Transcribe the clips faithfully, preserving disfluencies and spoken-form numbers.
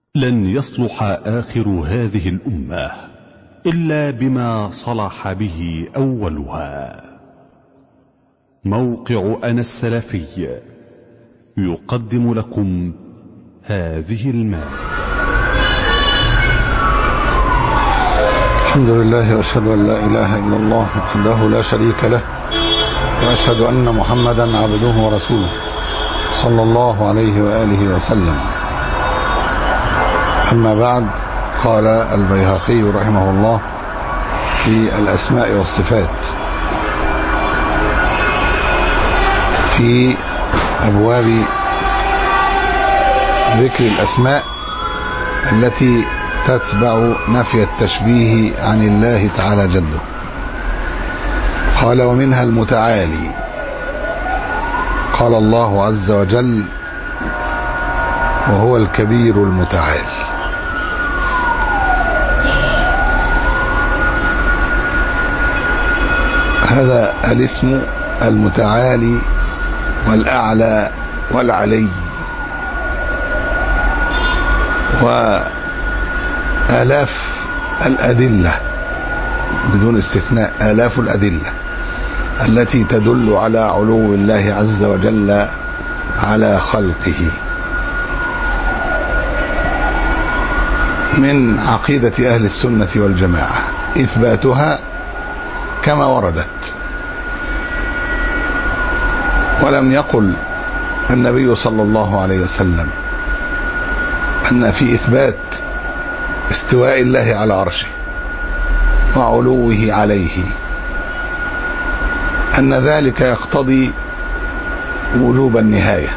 لن يصلح آخر هذه الأمة إلا بما صلح به أولها. موقع أنا السلفي يقدم لكم هذه المادة. الحمد لله وأشهد أن لا إله إلا الله وحده لا شريك له، وأشهد أن محمدا عبده ورسوله صلى الله عليه وآله وسلم. أما بعد، قال البيهقي رحمه الله في الأسماء والصفات في أبواب ذكر الأسماء التي تتبع نفي التشبيه عن الله تعالى جده. قال: ومنها المتعالي. قال الله عز وجل: وهو الكبير المتعال. هذا الاسم المتعالي والأعلى والعلي، وآلاف الأدلة بدون استثناء، آلاف الأدلة التي تدل على علو الله عز وجل على خلقه. من عقيدة أهل السنة والجماعة إثباتها كما وردت، ولم يقل النبي صلى الله عليه وسلم أن في إثبات استواء الله على عرشه وعلوه عليه أن ذلك يقتضي وجوب النهاية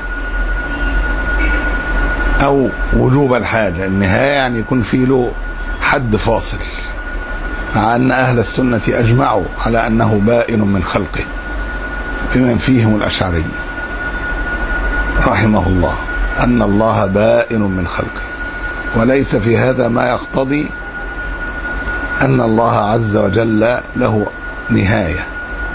أو وجوب الحاجة. النهاية يعني يكون في له حد فاصل، مع أن أهل السنة أجمعوا على أنه بائن من خلقه، بمن فيهم الأشعري رحمه الله، أن الله بائن من خلقه، وليس في هذا ما يقتضي أن الله عز وجل له نهاية،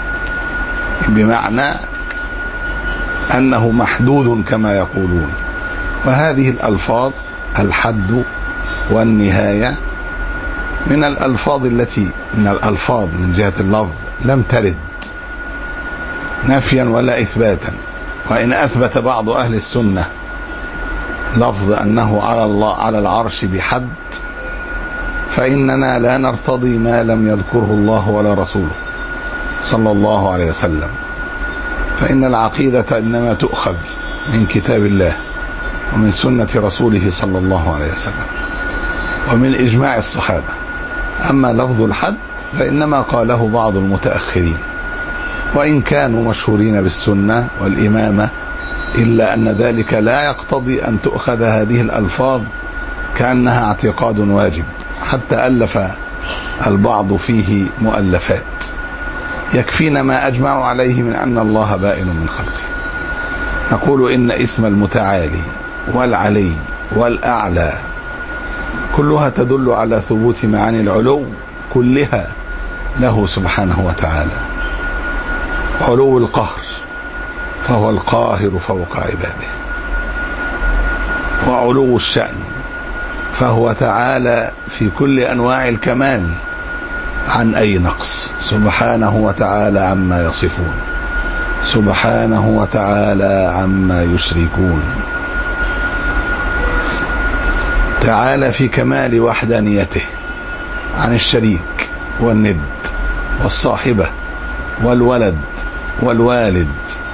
بمعنى أنه محدود كما يقولون. وهذه الألفاظ الحد والنهاية من الألفاظ التي من الألفاظ من جهة اللفظ لم ترد نفيا ولا إثباتا. وإن أثبت بعض أهل السنة لفظ أنه على الله على العرش بحد، فإننا لا نرتضي ما لم يذكره الله ولا رسوله صلى الله عليه وسلم، فإن العقيدة إنما تؤخذ من كتاب الله ومن سنة رسوله صلى الله عليه وسلم ومن إجماع الصحابة. أما لفظ الحد فإنما قاله بعض المتأخرين، وإن كانوا مشهورين بالسنة والإمامة، إلا أن ذلك لا يقتضي أن تؤخذ هذه الألفاظ كأنها اعتقاد واجب، حتى ألف البعض فيه مؤلفات. يكفينا ما أجمعوا عليه من أن الله بائن من خلقه. نقول إن اسم المتعالي والعلي والأعلى كلها تدل على ثبوت معاني العلو كلها له سبحانه وتعالى. علو القهر، فهو القاهر فوق عباده، وعلو الشأن، فهو تعالى في كل أنواع الكمال عن أي نقص، سبحانه وتعالى عما يصفون، سبحانه وتعالى عما يشركون. تعالى في كمال وحدانيته عن الشريك والند والصاحبة والولد والوالد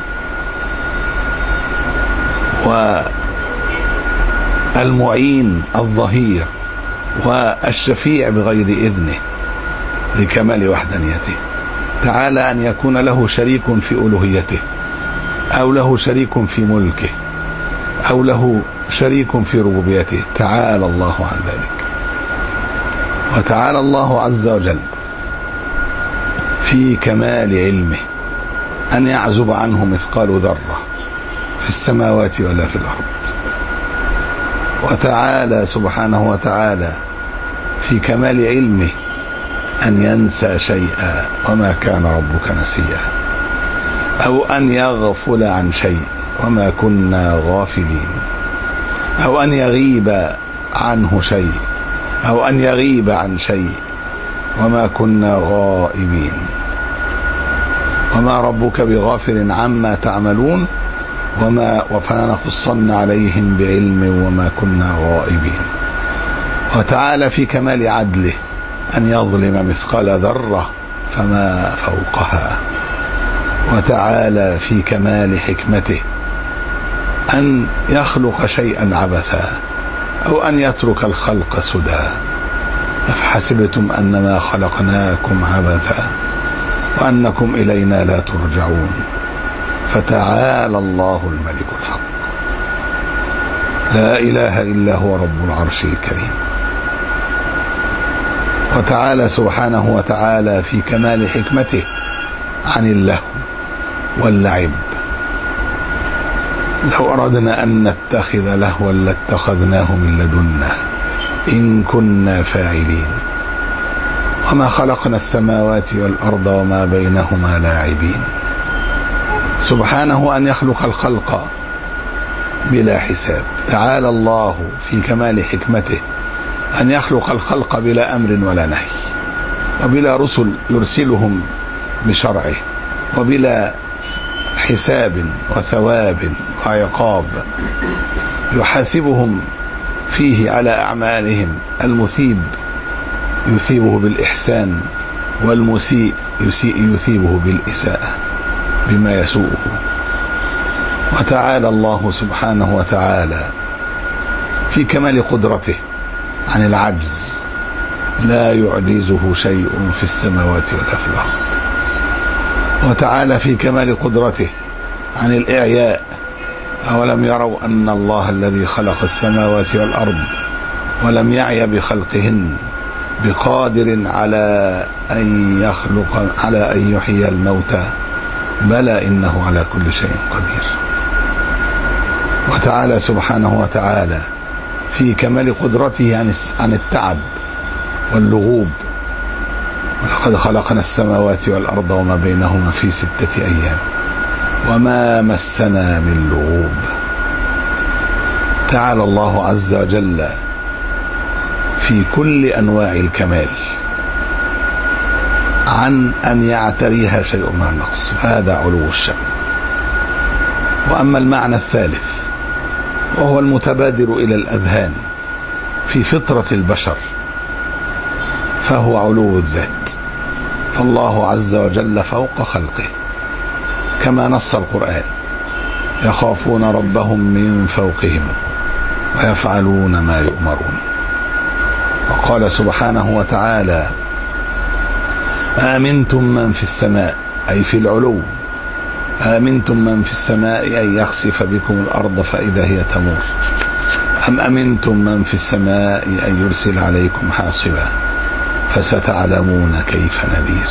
والمعين الظهير والشفيع بغير إذنه، لكمال وحدانيته. تعالى أن يكون له شريك في ألوهيته، أو له شريك في ملكه، أو له شريك في ربوبيته، تعالى الله عن ذلك. وتعالى الله عز وجل في كمال علمه أن يعزب عنه مثقال ذرة في السماوات ولا في الأرض. وتعالى سبحانه وتعالى في كمال علمه أن ينسى شيئا، وما كان ربك نسيا، أو أن يغفل عن شيء وما كنا غافلين، أو أن يغيب عنه شيء أو أن يغيب عن شيء، وما كنا غائبين. وما ربك بغافل عما تعملون وما وفلنقصن عليهم بعلم وما كنا غائبين. وتعالى في كمال عدله أن يظلم مثقال ذرة فما فوقها. وتعالى في كمال حكمته أن يخلق شيئا عبثا أو أن يترك الخلق سدى. أفحسبتم أنما خلقناكم عبثا وأنكم إلينا لا ترجعون. فتعالى الله الملك الحق لا إله إلا هو رب العرش الكريم. وتعالى سبحانه وتعالى في كمال حكمته عن اللهو واللعب. لو أردنا أن نتخذ لهوا لاتخذناه من لدنا إن كنا فاعلين. وما خلقنا السماوات والأرض وما بينهما لاعبين. سبحانه أن يخلق الخلق بلا حساب. تعالى الله في كمال حكمته أن يخلق الخلق بلا أمر ولا نهي، وبلا رسل يرسلهم بشرعه، وبلا حساب وثواب وعقاب يحاسبهم فيه على أعمالهم. المثيب يثيبه بالإحسان، والمسيء يثيبه بالإساءة بما يسوءه. وتعالى الله سبحانه وتعالى في كمال قدرته عن العجز. لا يعجزه شيء في السماوات ولا في الأرض. وتعالى في كمال قدرته عن الإعياء. أولم يروا أن الله الذي خلق السماوات والأرض ولم يعي بخلقهن بقادر على أن يخلق على أن يحيي الموتى بلى إنه على كل شيء قدير. وتعالى سبحانه وتعالى في كمال قدرته عن التعب واللغوب. ولقد خلقنا السماوات والأرض وما بينهما في ستة أيام وما مسنا من لغوب. تعالى الله عز وجل في كل أنواع الكمال عن أن يعتريها شيء من النقص، هذا علو الشأن. وأما المعنى الثالث وهو المتبادر إلى الأذهان في فطرة البشر فهو علو الذات. فالله عز وجل فوق خلقه كما نص القرآن: يخافون ربهم من فوقهم ويفعلون ما يؤمرون. وقال سبحانه وتعالى: آمنتم من في السماء، أي في العلو، آمنتم من في السماء أن يخسف بكم الأرض فإذا هي تمور، أم أمنتم من في السماء أن يرسل عليكم حاصبا فستعلمون كيف نذير.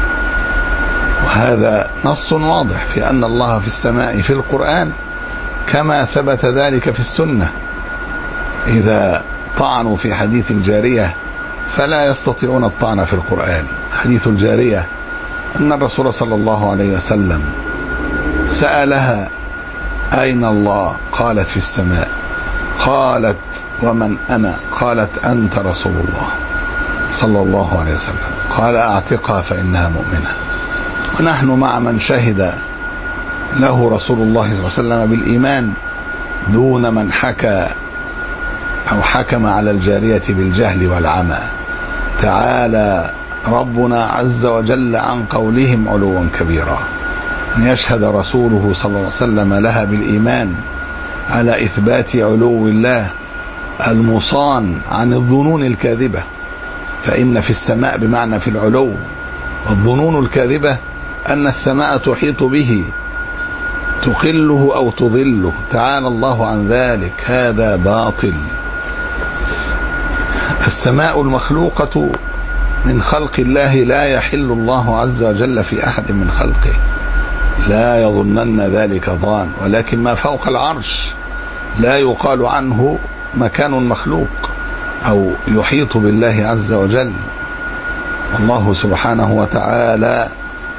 وهذا نص واضح في أن الله في السماء في القرآن كما ثبت ذلك في السنة. إذا طعنوا في حديث الجارية فلا يستطيعون الطعن في القرآن. حديث الجارية أن الرسول صلى الله عليه وسلم سألها: أين الله؟ قالت: في السماء. قالت: ومن أنا؟ قالت: أنت رسول الله صلى الله عليه وسلم. قال: أعتقها فإنها مؤمنة. ونحن مع من شهد له رسول الله صلى الله عليه وسلم بالإيمان دون من حكى أو حكم على الجارية بالجهل والعمى. تعالى ربنا عز وجل عن قولهم علوا كبيرا. أن يشهد رسوله صلى الله عليه وسلم لها بالإيمان على إثبات علو الله المصان عن الظنون الكاذبة. فإن في السماء بمعنى في العلو، والظنون الكاذبة أن السماء تحيط به تقله أو تظله. تعالى الله عن ذلك، هذا باطل. السماء المخلوقة من خلق الله لا يحل الله عز وجل في أحد من خلقه، لا يظنن ذلك ظان. ولكن ما فوق العرش لا يقال عنه مكان مخلوق أو يحيط بالله عز وجل. الله سبحانه وتعالى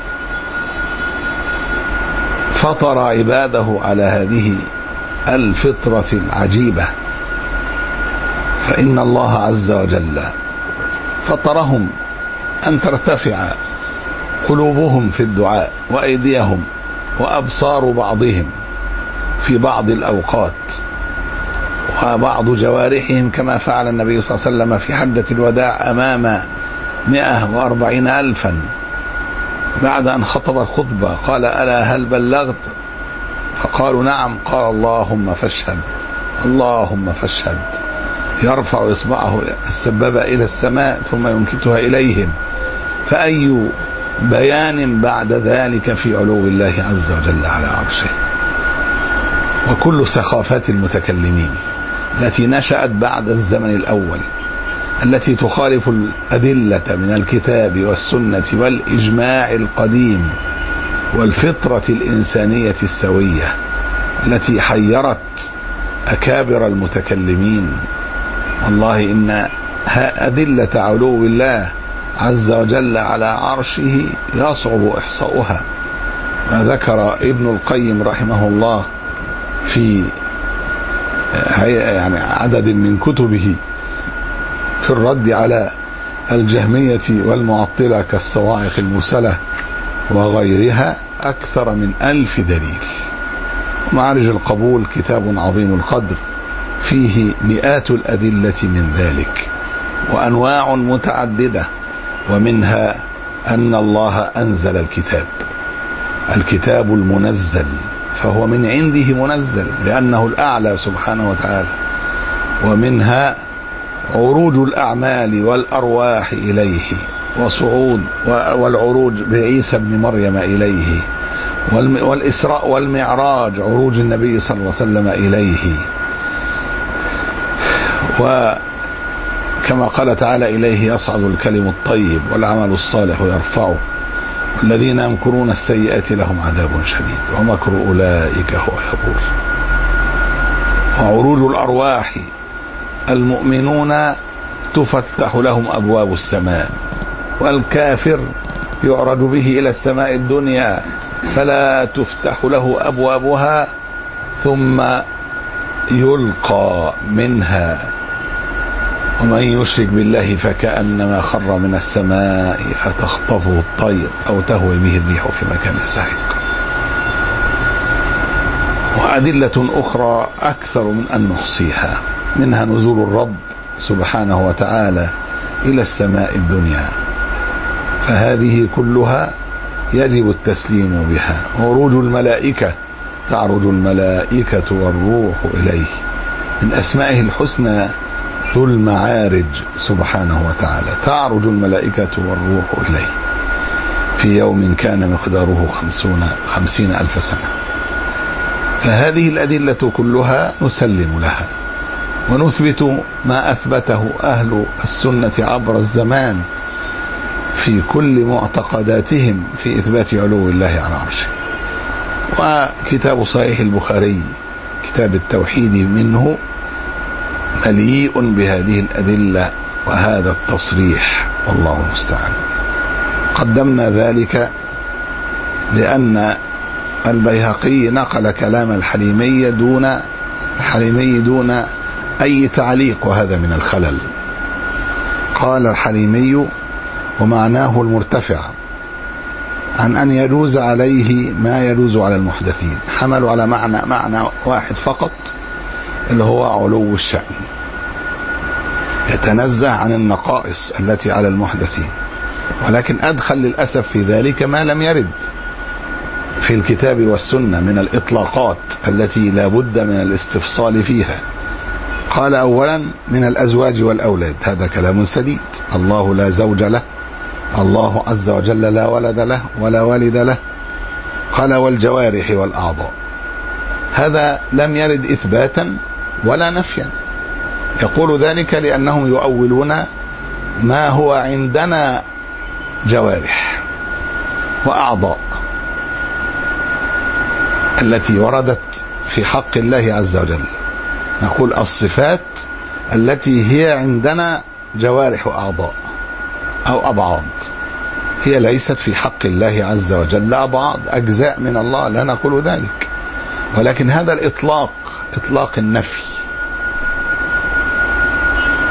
فطر عباده على هذه الفطرة العجيبة، فإن الله عز وجل فطرهم أن ترتفع قلوبهم في الدعاء وأيديهم وأبصار بعضهم في بعض الأوقات وبعض جوارحهم كما فعل النبي صلى الله عليه وسلم في حجة الوداع أمام مئة وأربعين ألفا بعد أن خطب الخطبة قال: ألا هل بلغت؟ فقالوا: نعم. قال: اللهم فاشهد، اللهم فاشهد. يرفع إصبعه السبابة إلى السماء ثم ينكتها إليهم. فأي بيان بعد ذلك في علو الله عز وجل على عرشه. وكل سخافات المتكلمين التي نشأت بعد الزمن الأول التي تخالف الأدلة من الكتاب والسنة والإجماع القديم والفطرة الإنسانية السوية التي حيرت أكابر المتكلمين. والله إن أدلة علو الله عز وجل على عرشه يصعب إحصاؤها. ما ذكر ابن القيم رحمه الله في يعني عدد من كتبه في الرد على الجهمية والمعطلة كالصواعق المرسلة وغيرها أكثر من ألف دليل. معارج القبول كتاب عظيم القدر فيه مئات الأدلة من ذلك وأنواع متعددة، ومنها أن الله أنزل الكتاب، الكتاب المنزل، فهو من عنده منزل لأنه الأعلى سبحانه وتعالى. ومنها عروج الأعمال والأرواح إليه وصعود والعروج بعيسى ابن مريم إليه، والإسراء والمعراج عروج النبي صلى الله عليه وسلم إليه. وكما قال تعالى: إليه يصعد الكلم الطيب والعمل الصالح يرفعه والذين يمكرون السيئات لهم عذاب شديد ومكر أولئك هو يبور. وعروج الأرواح المؤمنون تفتح لهم أبواب السماء، والكافر يعرج به إلى السماء الدنيا فلا تفتح له أبوابها ثم يلقى منها. ومن يشرك بالله فكأنما خر من السماء فتخطفه الطير أو تهوي به الريح في مكان سحيق. وأدلة أخرى أكثر من أن نحصيها، منها نزول الرب سبحانه وتعالى إلى السماء الدنيا، فهذه كلها يجب التسليم بها. عروج الملائكة، تعرج الملائكة والروح إليه، من أسمائه الحسنى ذو المعارج سبحانه وتعالى، تعرج الملائكة والروح إليه في يوم كان مقداره خمسون خمسين ألف سنة. فهذه الأدلة كلها نسلم لها ونثبت ما أثبته أهل السنة عبر الزمان في كل معتقداتهم في إثبات علو الله على عرشه. وكتاب صحيح البخاري كتاب التوحيد منه مليء بهذه الأدلة وهذا التصريح، والله المستعان. قدمنا ذلك لأن البيهقي نقل كلام الحليمي دون الحليمي دون أي تعليق، وهذا من الخلل. قال الحليمي: ومعناه المرتفع عن أن يجوز عليه ما يجوز على المحدثين. حملوا على معنى معنى واحد فقط اللي هو علو الشأن، يتنزه عن النقائص التي على المحدثين، ولكن أدخل للأسف في ذلك ما لم يرد في الكتاب والسنة من الإطلاقات التي لا بد من الاستفصال فيها. قال: أولا من الأزواج والأولاد، هذا كلام سديد، الله لا زوج له، الله عز وجل لا ولد له ولا والد له. قال: والجوارح والأعضاء، هذا لم يرد إثباتا ولا نفيا. يقول ذلك لأنهم يؤولون ما هو عندنا جوارح وأعضاء التي وردت في حق الله عز وجل. نقول الصفات التي هي عندنا جوارح وأعضاء أو أبعاض، هي ليست في حق الله عز وجل أبعاض، أجزاء من الله، لا نقول ذلك، ولكن هذا الإطلاق إطلاق النفي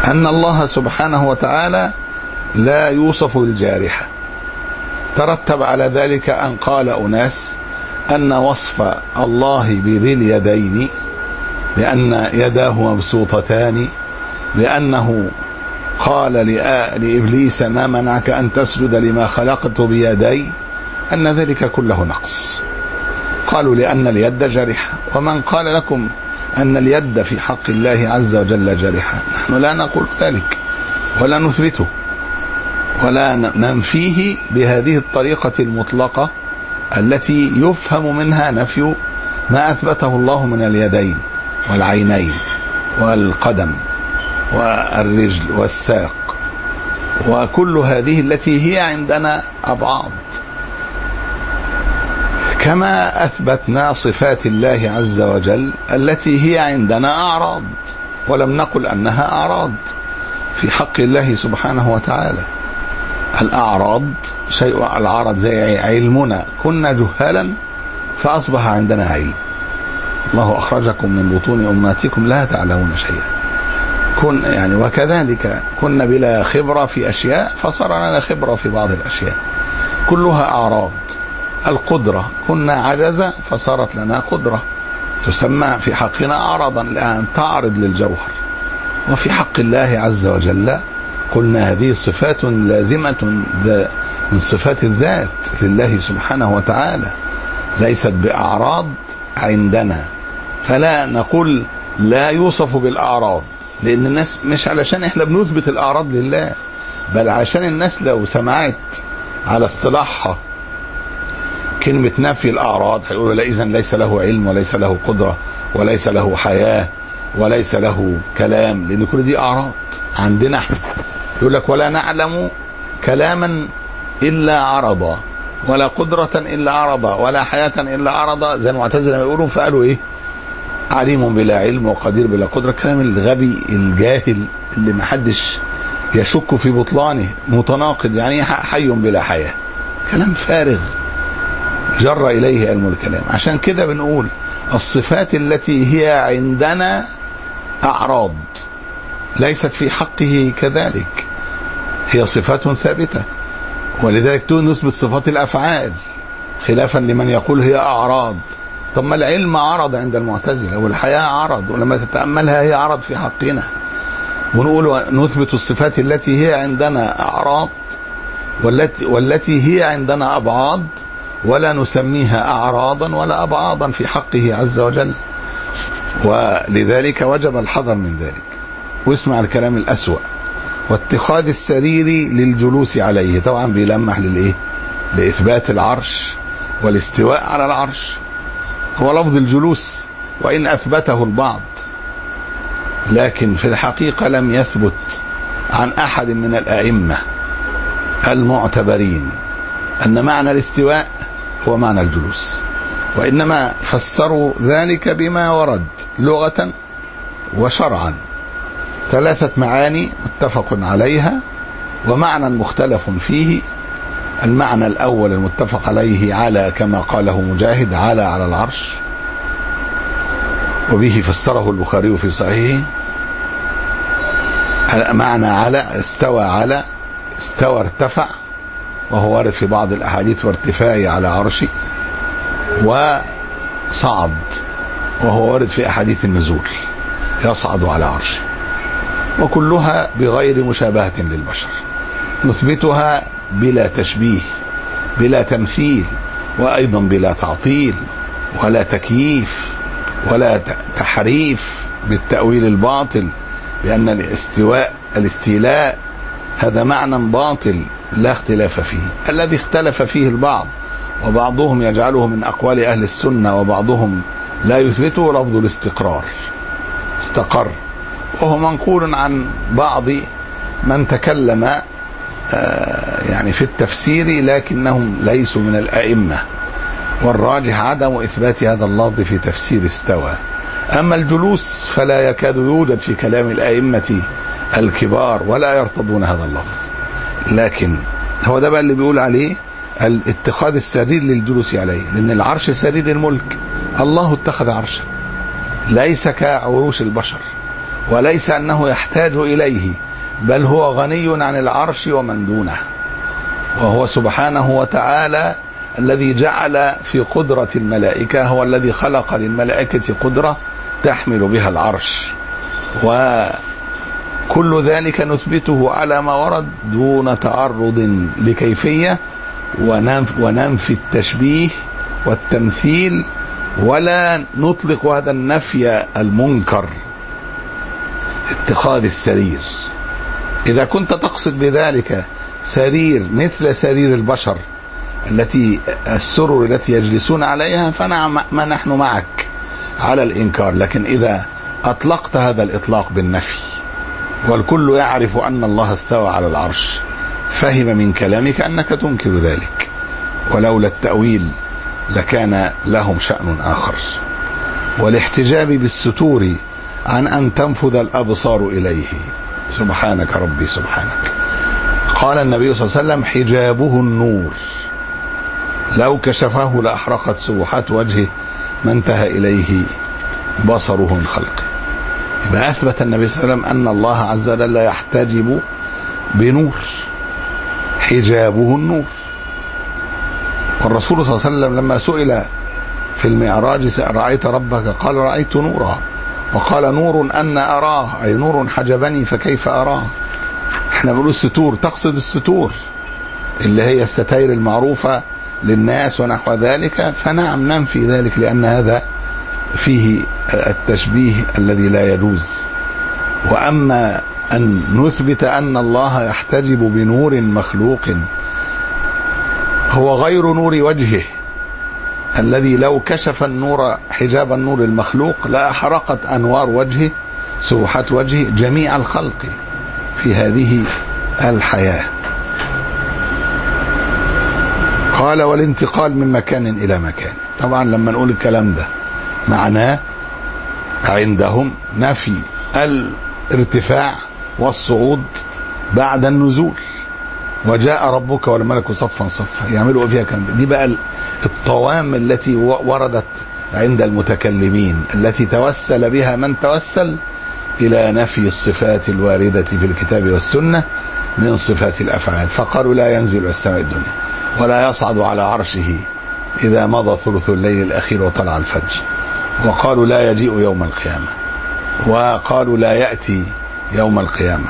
أن الله سبحانه وتعالى لا يوصف بالجارحة. ترتب على ذلك أن قال أناس أن وصف الله بذي اليدين، بأن يداه مبسوطتان، بأنه قال لإبليس ما منعك أن تسجد لما خلقت بيدي، أن ذلك كله نقص. قالوا لأن اليد جارحة. ومن قال لكم أن اليد في حق الله عز وجل جارحة؟ نحن لا نقول ذلك ولا نثبته ولا ننفيه بهذه الطريقة المطلقة التي يفهم منها نفي ما أثبته الله من اليدين والعينين والقدم والرجل والساق، وكل هذه التي هي عندنا أبعاد، كما أثبتنا صفات الله عز وجل التي هي عندنا أعراض، ولم نقل أنها أعراض في حق الله سبحانه وتعالى. الأعراض شيء، العرض زي علمنا، كنا جهالا فأصبح عندنا علم. الله أخرجكم من بطون أمهاتكم لا تعلمون شيئا. كن يعني وكذلك كنا بلا خبرة في أشياء فصار لنا خبرة في بعض الأشياء، كلها أعراض. القدرة كنا عجزة فصارت لنا قدرة، تسمى في حقنا أعراضا الآن تعرض للجوهر. وفي حق الله عز وجل قلنا هذه صفات لازمة من صفات الذات لله سبحانه وتعالى، ليست بأعراض عندنا. فلا نقول لا يوصف بالأعراض، لأن الناس مش علشان احنا بنثبت الأعراض لله، بل عشان الناس لو سمعت على اصطلاحها كلمة نفي الأعراض هيقولوا لا، إذن ليس له علم وليس له قدرة وليس له حياة وليس له كلام، لأن كل دي أعراض عندنا احنا. يقول لك ولا نعلم كلاما إلا عرضا، ولا قدرة إلا عرضا، ولا حياة إلا عرضا، زي المعتزلة يقولون. فقالوا إيه؟ عليم بلا علم وقدير بلا قدرة. الكلام الغبي الجاهل اللي ما حدش يشك في بطلانه، متناقض. يعني حي بلا حياة، كلام فارغ جر إليه علم الكلام. عشان كده بنقول الصفات التي هي عندنا أعراض ليست في حقه كذلك، هي صفات ثابتة. ولذلك نثبت صفات الأفعال خلافا لمن يقول هي أعراض. طب ما العلم عرض عند المعتزلة، والحياة عرض، ولما تتأملها هي عرض في حقنا. ونقول نثبت الصفات التي هي عندنا أعراض والتي, والتي هي عندنا أبعاد، ولا نسميها أعراضا ولا أبعاضا في حقه عز وجل. ولذلك وجب الحذر من ذلك. واسمع الكلام الأسوأ: واتخاذ السرير للجلوس عليه. طبعا بيلمح للإيه؟ لإثبات العرش والاستواء على العرش. هو لفظ الجلوس وإن أثبته البعض، لكن في الحقيقة لم يثبت عن أحد من الأئمة المعتبرين أن معنى الاستواء هو معنى الجلوس، وإنما فسروا ذلك بما ورد لغة وشرعا. ثلاثة معاني متفق عليها ومعنى مختلف فيه. المعنى الأول المتفق عليه على، كما قاله مجاهد، على على العرش، وبه فسره البخاري في صحيحه. معنى على استوى، على استوى ارتفع، وهو وارد في بعض الأحاديث وارتفاعي على عرشي. وصعد، وهو وارد في أحاديث النزول يصعد على عرشي. وكلها بغير مشابهة للبشر، نثبتها بلا تشبيه بلا تمثيل، وأيضا بلا تعطيل ولا تكييف ولا تحريف بالتأويل الباطل، لأن الاستواء الاستيلاء هذا معنى باطل لا اختلاف فيه. الذي اختلف فيه البعض، وبعضهم يجعله من أقوال أهل السنة وبعضهم لا يثبته، لفظ الاستقرار، استقر، وهو منقول عن بعض من تكلم يعني في التفسير، لكنهم ليسوا من الأئمة. والراجح عدم إثبات هذا اللفظ في تفسير استوى. أما الجلوس فلا يكاد يوجد في كلام الأئمة الكبار ولا يرتضون هذا اللفظ. لكن هو ده بقى اللي بيقول عليه اتخاذ السرير للجلوس عليه، لأن العرش سرير الملك. الله اتخذ عرشا ليس كعروش البشر، وليس أنه يحتاج إليه، بل هو غني عن العرش ومن دونه، وهو سبحانه وتعالى الذي جعل في قدرة الملائكة، هو الذي خلق للملائكة قدرة تحمل بها العرش، وكل ذلك نثبته على ما ورد دون تعرض لكيفية، وننفي التشبيه والتمثيل، ولا نطلق هذا النفي المنكر اتخاذ السرير. إذا كنت تقصد بذلك سرير مثل سرير البشر التي السرر التي يجلسون عليها فنعم ما نحن معك على الإنكار، لكن إذا أطلقت هذا الإطلاق بالنفي والكل يعرف أن الله استوى على العرش، فهم من كلامك أنك تنكر ذلك، ولولا التأويل لكان لهم شأن آخر. والاحتجاب بالستور عن أن تنفذ الأبصار إليه. سبحانك ربي سبحانك. قال النبي صلى الله عليه وسلم: حجابه النور، لو كشفه لأحرقت سبحات وجهه ما انتهى إليه بصره من خلقه. يبقى أثبت النبي صلى الله عليه وسلم أن الله عز وجل يحتجب بنور، حجابه النور. والرسول صلى الله عليه وسلم لما سئل في المعراج: رأيت ربك؟ قال: رأيت نورا. وقال: نور أن أراه، أي نور حجبني فكيف أراه. احنا بنقول الستور، تقصد الستور اللي هي الستائر المعروفة للناس ونحو ذلك، فنعم ننفي ذلك، لأن هذا فيه التشبيه الذي لا يجوز. وأما أن نثبت أن الله يحتجب بنور مخلوق هو غير نور وجهه، الذي لو كشف النور حجاب النور المخلوق لأحرقت أنوار وجهه سبحات وجهه جميع الخلق في هذه الحياة. قال: والانتقال من مكان إلى مكان. طبعا لما نقول الكلام ده معناه عندهم نفي الارتفاع والصعود بعد النزول. وجاء ربك والملك صفا صفا، يعملوا فيها كلام. دي بقى الطوام التي وردت عند المتكلمين، التي توسل بها من توسل إلى نفي الصفات الواردة في الكتاب والسنة من صفات الأفعال، فقالوا: لا ينزل إلى السماء الدنيا، ولا يصعد على عرشه إذا مضى ثلث الليل الأخير وطلع الفجر، وقالوا: لا يجيء يوم القيامة، وقالوا: لا يأتي يوم القيامة،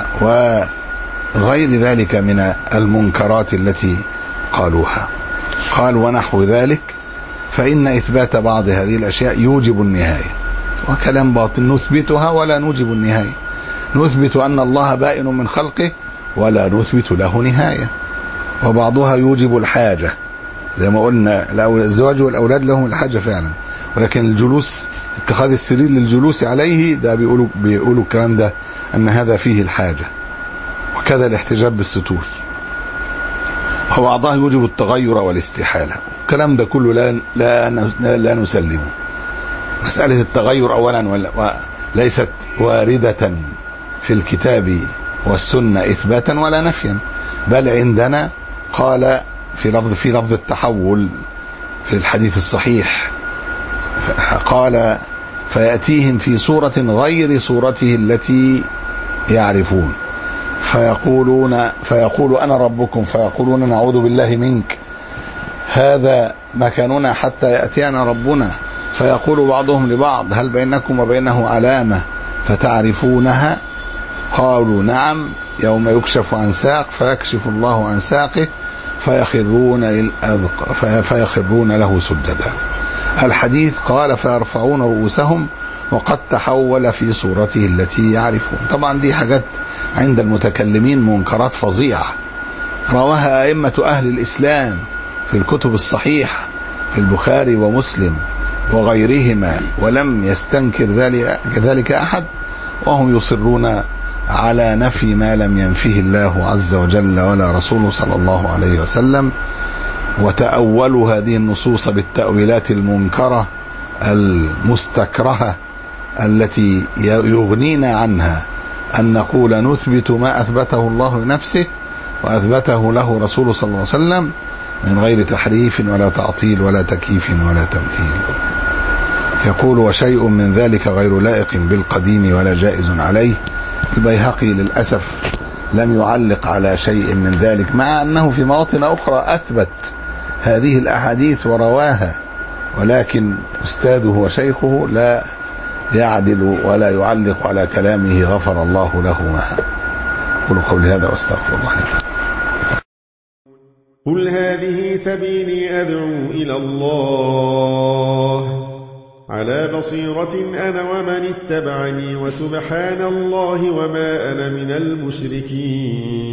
وغير ذلك من المنكرات التي قالوها. قال: ونحو ذلك، فإن إثبات بعض هذه الأشياء يوجب النهاية. وكلام باطل، نثبتها ولا نوجب النهاية. نثبت أن الله بائن من خلقه ولا نثبت له نهاية. وبعضها يوجب الحاجة، زي ما قلنا الزواج والأولاد لهم الحاجة فعلا، ولكن الجلوس، اتخاذ السرير للجلوس عليه، ده بيقولوا بيقولوا الكلام ده أن هذا فيه الحاجة. وكذا الاحتجاب بالستور. وبعضها يوجب التغير والاستحالة. الكلام ده كله لا لا لا نسلمه. مسألة التغير أولا ليست واردة في الكتاب والسنة إثباتا ولا نفيا، بل عندنا قال في لفظ في لفظ التحول في الحديث الصحيح، قال: فيأتيهم في صورة غير صورته التي يعرفون، فيقولون فيقول أنا ربكم، فيقولون نعوذ بالله منك، هذا مكاننا حتى يأتينا ربنا. فيقول بعضهم لبعض: هل بينكم وبينه علامة فتعرفونها؟ قالوا: نعم، يوم يكشف عن ساق فيكشف الله عن ساقه فيخرون فيخرون له سجدا. الحديث قال: فيرفعون رؤوسهم وقد تحول في صورته التي يعرفون. طبعا دي حاجات عند المتكلمين منكرات فظيعة رواها أئمة أهل الإسلام في الكتب الصحيحة في البخاري ومسلم وغيرهما، ولم يستنكر ذلك أحد، وهم يصرون على نفي ما لم ينفيه الله عز وجل ولا رسوله صلى الله عليه وسلم. وتأولوا هذه النصوص بالتأويلات المنكرة المستكرهة التي يغنينا عنها أن نقول نثبت ما أثبته الله لنفسه وأثبته له رسوله صلى الله عليه وسلم من غير تحريف ولا تعطيل ولا تكييف ولا تمثيل. يقول وشيء من ذلك غير لائق بالقديم ولا جائز عليه. البيهقي للأسف لم يعلق على شيء من ذلك، مع أنه في مواطن أخرى أثبت هذه الأحاديث ورواها، ولكن أستاذه وشيخه لا يعدل ولا يعلق على كلامه غفر الله لهما. قولوا قولي هذا واستغفر الله لكم. قل هذه سبيلي أدعو إلى الله على بصيرة أنا ومن اتبعني وسبحان الله وما أنا من المشركين.